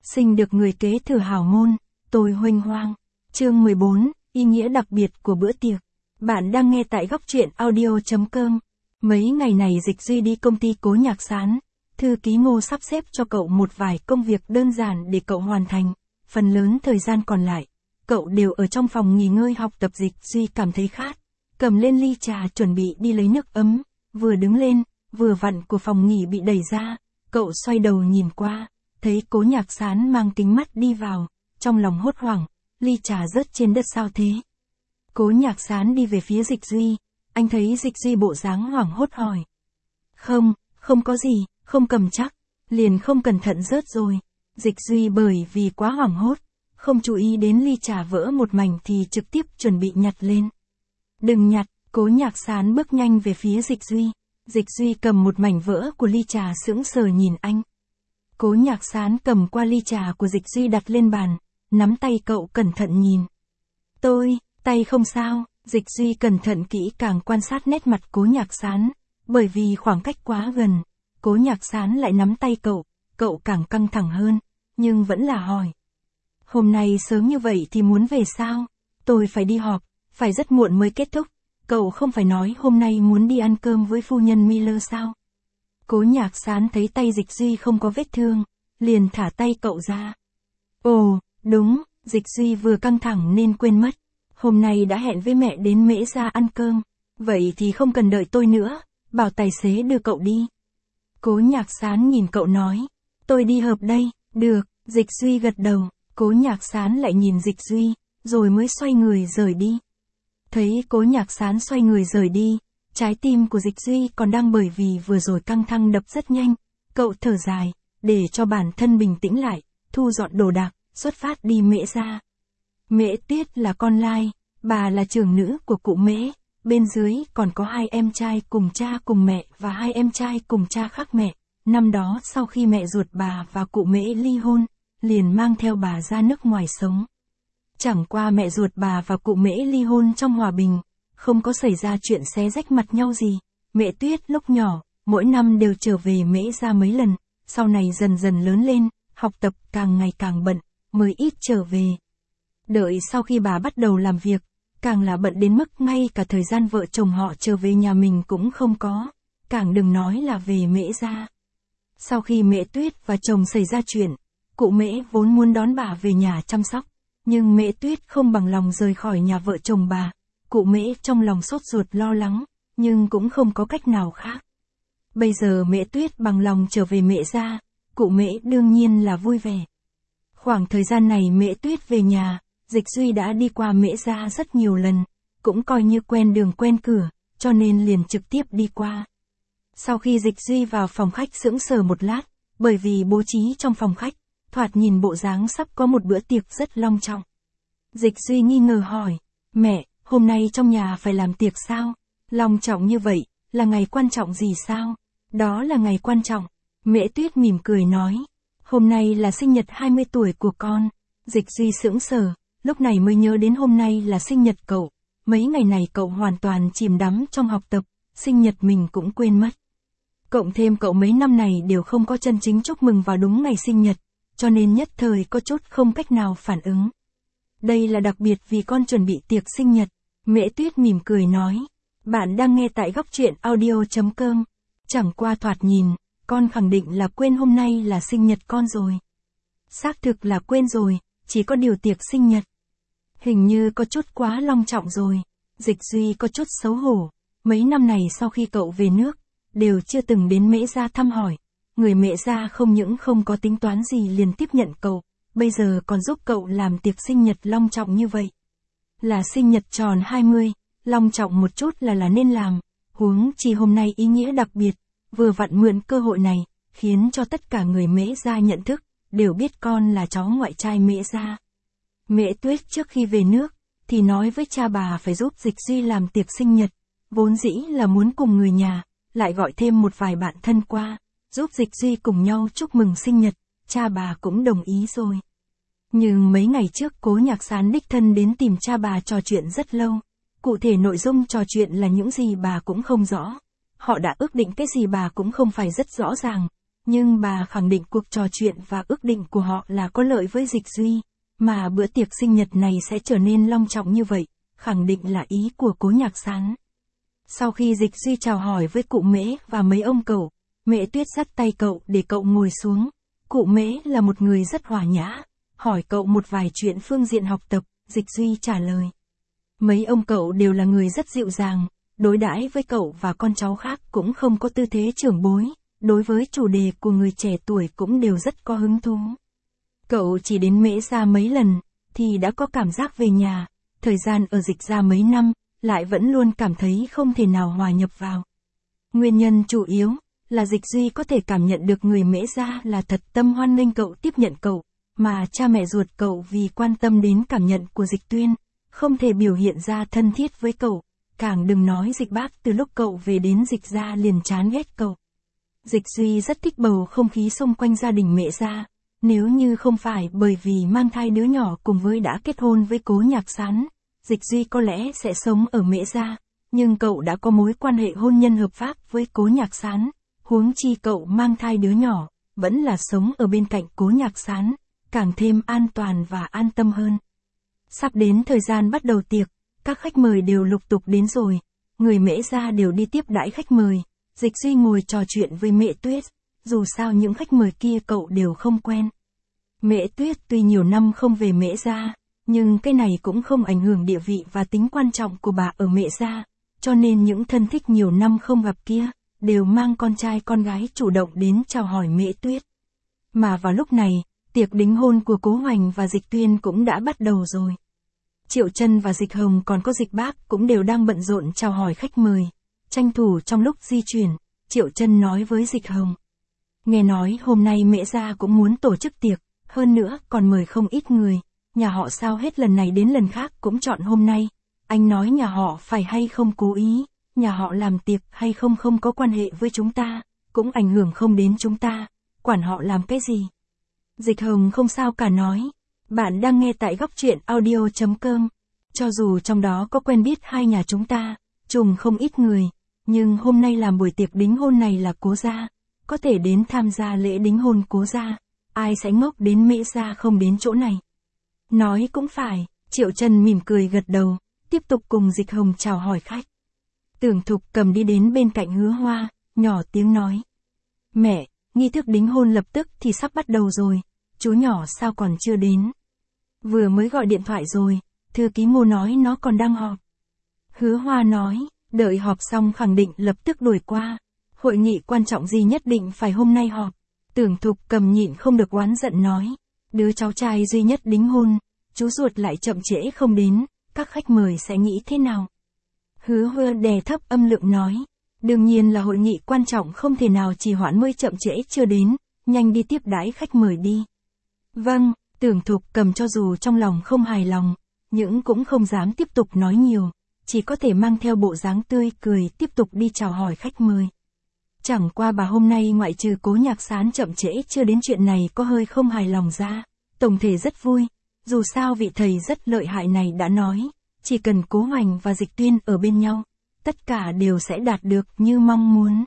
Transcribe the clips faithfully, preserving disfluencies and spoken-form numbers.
Sinh được người kế thừa hào môn, tôi huênh hoang. Chương mười bốn, ý nghĩa đặc biệt của bữa tiệc. Bạn đang nghe tại góc truyện audio chấm com. Mấy ngày này Dịch Duy đi công ty Cố Nhạc Sán, thư ký Ngô sắp xếp cho cậu một vài công việc đơn giản để cậu hoàn thành. Phần lớn thời gian còn lại, cậu đều ở trong phòng nghỉ ngơi học tập. Dịch Duy cảm thấy khát, cầm lên ly trà chuẩn bị đi lấy nước ấm, vừa đứng lên, vừa vặn của phòng nghỉ bị đẩy ra, cậu xoay đầu nhìn qua, thấy Cố Nhạc Sán mang kính mắt đi vào, trong lòng hốt hoảng, ly trà rớt trên đất sao thế? Cố Nhạc Sán đi về phía Dịch Duy, anh thấy Dịch Duy bộ dáng hoảng hốt hỏi. Không, không có gì, không cầm chắc, liền không cẩn thận rớt rồi. Dịch Duy bởi vì quá hoảng hốt, không chú ý đến ly trà vỡ một mảnh thì trực tiếp chuẩn bị nhặt lên. Đừng nhặt, Cố Nhạc Sán bước nhanh về phía Dịch Duy. Dịch Duy cầm một mảnh vỡ của ly trà sững sờ nhìn anh. Cố Nhạc Sán cầm qua ly trà của Dịch Duy đặt lên bàn, nắm tay cậu cẩn thận nhìn. Tôi, tay không sao. Dịch Duy cẩn thận kỹ càng quan sát nét mặt Cố Nhạc Sán, bởi vì khoảng cách quá gần, Cố Nhạc Sán lại nắm tay cậu, cậu càng căng thẳng hơn, nhưng vẫn là hỏi. Hôm nay sớm như vậy thì muốn về sao? Tôi phải đi họp, phải rất muộn mới kết thúc. Cậu không phải nói hôm nay muốn đi ăn cơm với phu nhân Miller sao? Cố Nhạc Sán thấy tay Dịch Duy không có vết thương, liền thả tay cậu ra. Ồ, đúng, Dịch Duy vừa căng thẳng nên quên mất. Hôm nay đã hẹn với mẹ đến Mễ Gia ăn cơm, vậy thì không cần đợi tôi nữa, bảo tài xế đưa cậu đi. Cố Nhạc Sán nhìn cậu nói, tôi đi họp đây. Được, Dịch Duy gật đầu, Cố Nhạc Sán lại nhìn Dịch Duy, rồi mới xoay người rời đi. Thấy Cố Nhạc Sán xoay người rời đi, trái tim của Dịch Duy còn đang bởi vì vừa rồi căng thẳng đập rất nhanh, cậu thở dài, để cho bản thân bình tĩnh lại, thu dọn đồ đạc, xuất phát đi Mễ Gia. Mễ Tuyết là con lai, bà là trưởng nữ của cụ Mễ, bên dưới còn có hai em trai cùng cha cùng mẹ và hai em trai cùng cha khác mẹ. Năm đó sau khi mẹ ruột bà và cụ Mễ ly hôn, liền mang theo bà ra nước ngoài sống. Chẳng qua mẹ ruột bà và cụ Mễ ly hôn trong hòa bình, không có xảy ra chuyện xé rách mặt nhau gì. Mẹ Tuyết lúc nhỏ, mỗi năm đều trở về Mễ Gia mấy lần, sau này dần dần lớn lên, học tập càng ngày càng bận, mới ít trở về. Đợi sau khi bà bắt đầu làm việc, càng là bận đến mức ngay cả thời gian vợ chồng họ trở về nhà mình cũng không có, càng đừng nói là về Mễ Gia. Sau khi Mẹ Tuyết và chồng xảy ra chuyện, cụ Mễ vốn muốn đón bà về nhà chăm sóc, nhưng Mẹ Tuyết không bằng lòng rời khỏi nhà vợ chồng bà. Cụ Mễ trong lòng sốt ruột lo lắng, nhưng cũng không có cách nào khác. Bây giờ Mẹ Tuyết bằng lòng trở về Mễ Gia, cụ Mễ đương nhiên là vui vẻ. Khoảng thời gian này Mẹ Tuyết về nhà, Dịch Duy đã đi qua Mễ Gia rất nhiều lần, cũng coi như quen đường quen cửa, cho nên liền trực tiếp đi qua. Sau khi Dịch Duy vào phòng khách sững sờ một lát, bởi vì bố trí trong phòng khách, thoạt nhìn bộ dáng sắp có một bữa tiệc rất long trọng. Dịch Duy nghi ngờ hỏi, mẹ, hôm nay trong nhà phải làm tiệc sao? Long trọng như vậy, là ngày quan trọng gì sao? Đó là ngày quan trọng. Mẹ Tuyết mỉm cười nói, hôm nay là sinh nhật hai mươi tuổi của con. Dịch Duy sững sờ, lúc này mới nhớ đến hôm nay là sinh nhật cậu. Mấy ngày này cậu hoàn toàn chìm đắm trong học tập, sinh nhật mình cũng quên mất. Cộng thêm cậu mấy năm này đều không có chân chính chúc mừng vào đúng ngày sinh nhật, cho nên nhất thời có chút không cách nào phản ứng. Đây là đặc biệt vì con chuẩn bị tiệc sinh nhật. Mẹ Tuyết mỉm cười nói, bạn đang nghe tại góc truyện audio chấm com. Chẳng qua thoạt nhìn, con khẳng định là quên hôm nay là sinh nhật con rồi. Xác thực là quên rồi, chỉ có điều tiệc sinh nhật. Hình như có chút quá long trọng rồi. Dịch Duy có chút xấu hổ. Mấy năm này sau khi cậu về nước, đều chưa từng đến Mễ Gia thăm hỏi. Người Mễ Gia không những không có tính toán gì liền tiếp nhận cậu, bây giờ còn giúp cậu làm tiệc sinh nhật long trọng như vậy. Là sinh nhật tròn hai mươi, long trọng một chút là là nên làm, huống chi hôm nay ý nghĩa đặc biệt, vừa vặn mượn cơ hội này, khiến cho tất cả người Mễ Gia nhận thức, đều biết con là cháu ngoại trai Mễ Gia. Mẹ Tuyết trước khi về nước, thì nói với cha bà phải giúp Dịch Duy làm tiệc sinh nhật, vốn dĩ là muốn cùng người nhà, lại gọi thêm một vài bạn thân qua, giúp Dịch Duy cùng nhau chúc mừng sinh nhật, cha bà cũng đồng ý rồi. Nhưng mấy ngày trước Cố Nhạc Sán đích thân đến tìm cha bà trò chuyện rất lâu, cụ thể nội dung trò chuyện là những gì bà cũng không rõ, họ đã ước định cái gì bà cũng không phải rất rõ ràng, Nhưng bà khẳng định cuộc trò chuyện và ước định của họ là có lợi với Dịch Duy, mà bữa tiệc sinh nhật này sẽ trở nên long trọng như vậy, khẳng định là ý của Cố Nhạc Sán. Sau khi Dịch Duy chào hỏi với cụ Mễ và mấy ông cậu, Mễ Tuyết dắt tay cậu để cậu ngồi xuống. Cụ Mễ là một người rất hòa nhã, hỏi cậu một vài chuyện phương diện học tập, Dịch Duy trả lời. Mấy ông cậu đều là người rất dịu dàng, đối đãi với cậu và con cháu khác cũng không có tư thế trưởng bối, đối với chủ đề của người trẻ tuổi cũng đều rất có hứng thú. Cậu chỉ đến Mễ Gia mấy lần, thì đã có cảm giác về nhà, thời gian ở Dịch Gia mấy năm, lại vẫn luôn cảm thấy không thể nào hòa nhập vào. Nguyên nhân chủ yếu là Dịch Duy có thể cảm nhận được người Mễ Gia là thật tâm hoan nghênh cậu tiếp nhận cậu, mà cha mẹ ruột cậu vì quan tâm đến cảm nhận của Dịch Tuyên, không thể biểu hiện ra thân thiết với cậu, càng đừng nói Dịch Bác từ lúc cậu về đến Dịch Gia liền chán ghét cậu. Dịch Duy rất thích bầu không khí xung quanh gia đình Mễ Gia, nếu như không phải bởi vì mang thai đứa nhỏ cùng với đã kết hôn với Cố Nhạc Sán, Dịch Duy có lẽ sẽ sống ở Mễ Gia, nhưng cậu đã có mối quan hệ hôn nhân hợp pháp với Cố Nhạc Sán, huống chi cậu mang thai đứa nhỏ, vẫn là sống ở bên cạnh Cố Nhạc Sán, càng thêm an toàn và an tâm hơn. Sắp đến thời gian bắt đầu tiệc, các khách mời đều lục tục đến rồi, người Mễ Gia đều đi tiếp đãi khách mời, Dịch Duy ngồi trò chuyện với Mễ Tuyết, dù sao những khách mời kia cậu đều không quen. Mễ Tuyết tuy nhiều năm không về Mễ Gia, nhưng cái này cũng không ảnh hưởng địa vị và tính quan trọng của bà ở Mễ Gia, cho nên những thân thích nhiều năm không gặp kia, đều mang con trai con gái chủ động đến chào hỏi Mễ Tuyết. Mà vào lúc này, tiệc đính hôn của Cố Hoành và Dịch Tuyên cũng đã bắt đầu rồi. Triệu Chân và Dịch Hồng còn có Dịch Bác cũng đều đang bận rộn chào hỏi khách mời. Tranh thủ trong lúc di chuyển, Triệu Chân nói với Dịch Hồng. Nghe nói hôm nay Mễ Gia cũng muốn tổ chức tiệc, hơn nữa còn mời không ít người, nhà họ sao hết lần này đến lần khác cũng chọn hôm nay. Anh nói nhà họ phải hay không cố ý, nhà họ làm tiệc hay không không có quan hệ với chúng ta, cũng ảnh hưởng không đến chúng ta, quản họ làm cái gì. Dịch Hồng không sao cả nói, bạn đang nghe tại góc truyện audio chấm com, cho dù trong đó có quen biết hai nhà chúng ta, trùng không ít người, nhưng hôm nay làm buổi tiệc đính hôn này là Cố Gia, có thể đến tham gia lễ đính hôn Cố Gia, ai sẽ ngốc đến Mễ Gia không đến chỗ này. Nói cũng phải, Triệu Chân mỉm cười gật đầu, tiếp tục cùng Dịch Hồng chào hỏi khách. Tưởng Thục Cầm đi đến bên cạnh Hứa Hoa, nhỏ tiếng nói. Mẹ, nghi thức đính hôn lập tức thì sắp bắt đầu rồi, chú nhỏ sao còn chưa đến? Vừa mới gọi điện thoại rồi, thư ký Ngô nói nó còn đang họp. Hứa Hoa nói, đợi họp xong khẳng định lập tức đuổi qua, hội nghị quan trọng gì nhất định phải hôm nay họp. Tưởng Thục Cầm nhịn không được oán giận nói, đứa cháu trai duy nhất đính hôn, chú ruột lại chậm trễ không đến, các khách mời sẽ nghĩ thế nào? Hứa Hoa đè thấp âm lượng nói, đương nhiên là hội nghị quan trọng không thể nào trì hoãn mới chậm trễ chưa đến, nhanh đi tiếp đãi khách mời đi. Vâng, Tưởng Thục Cầm cho dù trong lòng không hài lòng, nhưng cũng không dám tiếp tục nói nhiều, chỉ có thể mang theo bộ dáng tươi cười tiếp tục đi chào hỏi khách mời. Chẳng qua bà hôm nay ngoại trừ Cố Nhạc Sán chậm trễ chưa đến chuyện này có hơi không hài lòng ra, tổng thể rất vui, dù sao vị thầy rất lợi hại này đã nói, chỉ cần Cố Hoành và Dịch Tuyên ở bên nhau, tất cả đều sẽ đạt được như mong muốn.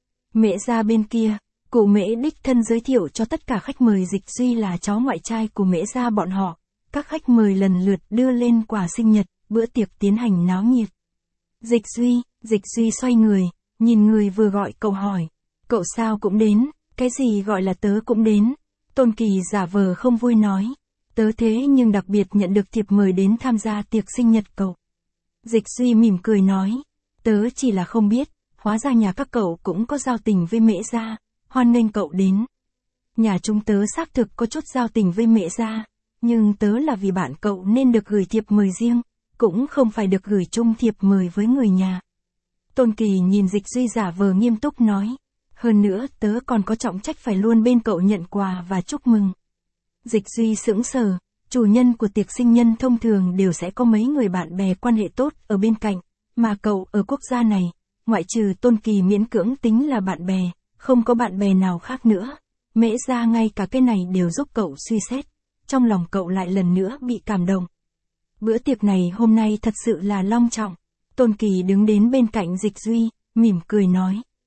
Mễ Gia bên kia, cụ Mễ đích thân giới thiệu cho tất cả khách mời Dịch Duy là cháu ngoại trai của Mễ Gia bọn họ, các khách mời lần lượt đưa lên quà sinh nhật, bữa tiệc tiến hành náo nhiệt. Dịch Duy, Dịch Duy xoay người, nhìn người vừa gọi cậu hỏi, cậu sao cũng đến, cái gì gọi là tớ cũng đến, Tôn Kỳ giả vờ không vui nói, tớ thế nhưng đặc biệt nhận được thiệp mời đến tham gia tiệc sinh nhật cậu. Dịch Duy mỉm cười nói, tớ chỉ là không biết, hóa ra nhà các cậu cũng có giao tình với Mễ Gia, hoan nghênh cậu đến. Nhà chúng tớ xác thực có chút giao tình với Mễ Gia, nhưng tớ là vì bạn cậu nên được gửi thiệp mời riêng, cũng không phải được gửi chung thiệp mời với người nhà. Tôn Kỳ nhìn Dịch Duy giả vờ nghiêm túc nói, hơn nữa tớ còn có trọng trách phải luôn bên cậu nhận quà và chúc mừng. Dịch Duy sững sờ, chủ nhân của tiệc sinh nhân thông thường đều sẽ có mấy người bạn bè quan hệ tốt ở bên cạnh, mà cậu ở quốc gia này, ngoại trừ Tôn Kỳ miễn cưỡng tính là bạn bè, không có bạn bè nào khác nữa. Mễ Gia ngay cả cái này đều giúp cậu suy xét, trong lòng cậu lại lần nữa bị cảm động. Bữa tiệc này hôm nay thật sự là long trọng. Tôn Kỳ đứng đến bên cạnh Dịch Duy, mỉm cười nói.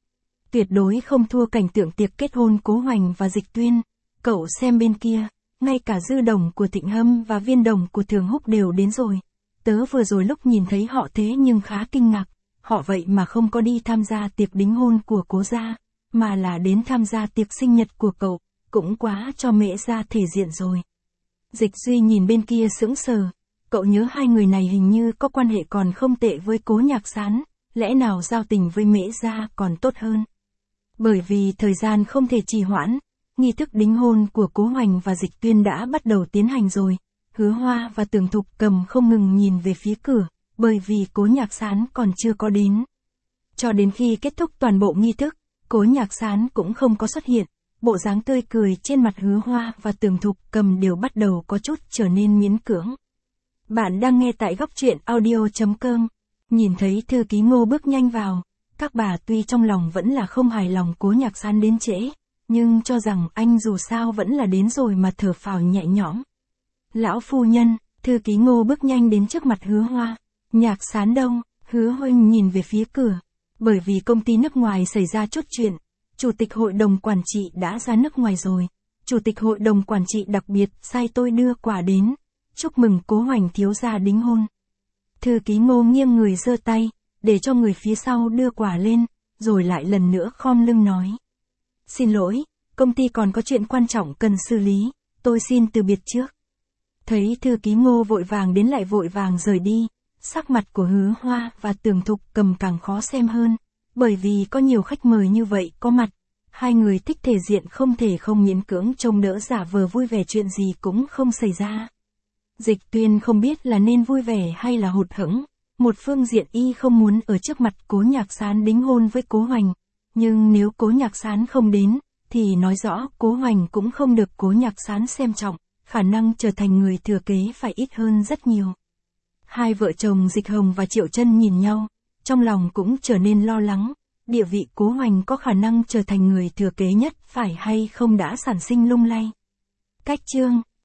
tuyệt đối không thua cảnh tượng tiệc kết hôn Cố Hoành và Dịch Tuyên. Cậu xem bên kia, ngay cả dư đồng của Thịnh Hâm và viên đồng của Thường Húc đều đến rồi. Tớ vừa rồi lúc nhìn thấy họ thế nhưng khá kinh ngạc, họ vậy mà không có đi tham gia tiệc đính hôn của Cố gia, mà là đến tham gia tiệc sinh nhật của cậu, cũng quá cho Mễ gia thể diện rồi. Dịch Duy nhìn bên kia sững sờ, cậu nhớ hai người này hình như có quan hệ còn không tệ với Cố Nhạc Sán, lẽ nào giao tình với Mễ gia còn tốt hơn. Bởi vì thời gian không thể trì hoãn, nghi thức đính hôn của Cố Hoành và Dịch Tuyên đã bắt đầu tiến hành rồi. Hứa Hoa và Tưởng Thục Cầm không ngừng nhìn về phía cửa, bởi vì Cố Nhạc Sán còn chưa có đến. Cho đến khi kết thúc toàn bộ nghi thức, Cố Nhạc Sán cũng không có xuất hiện, bộ dáng tươi cười trên mặt Hứa Hoa và Tưởng Thục Cầm đều bắt đầu có chút trở nên miễn cưỡng. Bạn đang nghe tại góc truyện audio chấm com. Nhìn thấy thư ký Ngô bước nhanh vào, các bà tuy trong lòng vẫn là không hài lòng Cố Nhạc Sán đến trễ, nhưng cho rằng anh dù sao vẫn là đến rồi mà thở phào nhẹ nhõm. Lão phu nhân, thư ký Ngô bước nhanh đến trước mặt Hứa Hoa. Nhạc Sán đâu? Hứa Huynh nhìn về phía cửa. Bởi vì công ty nước ngoài xảy ra chút chuyện, chủ tịch hội đồng quản trị đã ra nước ngoài rồi. Chủ tịch hội đồng quản trị đặc biệt sai tôi đưa quà đến, chúc mừng Cố Hoành thiếu gia đính hôn. Thư ký Ngô nghiêng người giơ tay, để cho người phía sau đưa quà lên, rồi lại lần nữa khom lưng nói. Xin lỗi, công ty còn có chuyện quan trọng cần xử lý, tôi xin từ biệt trước. Thấy thư ký Ngô vội vàng đến lại vội vàng rời đi, sắc mặt của Hứa Hoa và Tưởng Thục Cầm càng khó xem hơn, bởi vì có nhiều khách mời như vậy có mặt, hai người thích thể diện không thể không miễn cưỡng trông đỡ giả vờ vui vẻ chuyện gì cũng không xảy ra. Dịch Tuyên không biết là nên vui vẻ hay là hụt hẫng, một phương diện y không muốn ở trước mặt Cố Nhạc Sán đính hôn với Cố Hoành, nhưng nếu Cố Nhạc Sán không đến, thì nói rõ Cố Hoành cũng không được Cố Nhạc Sán xem trọng, khả năng trở thành người thừa kế phải ít hơn rất nhiều. Hai vợ chồng Dịch Hồng và Triệu Chân nhìn nhau, trong lòng cũng trở nên lo lắng, địa vị Cố Hoành có khả năng trở thành người thừa kế nhất phải hay không đã sản sinh lung lay. Cách chương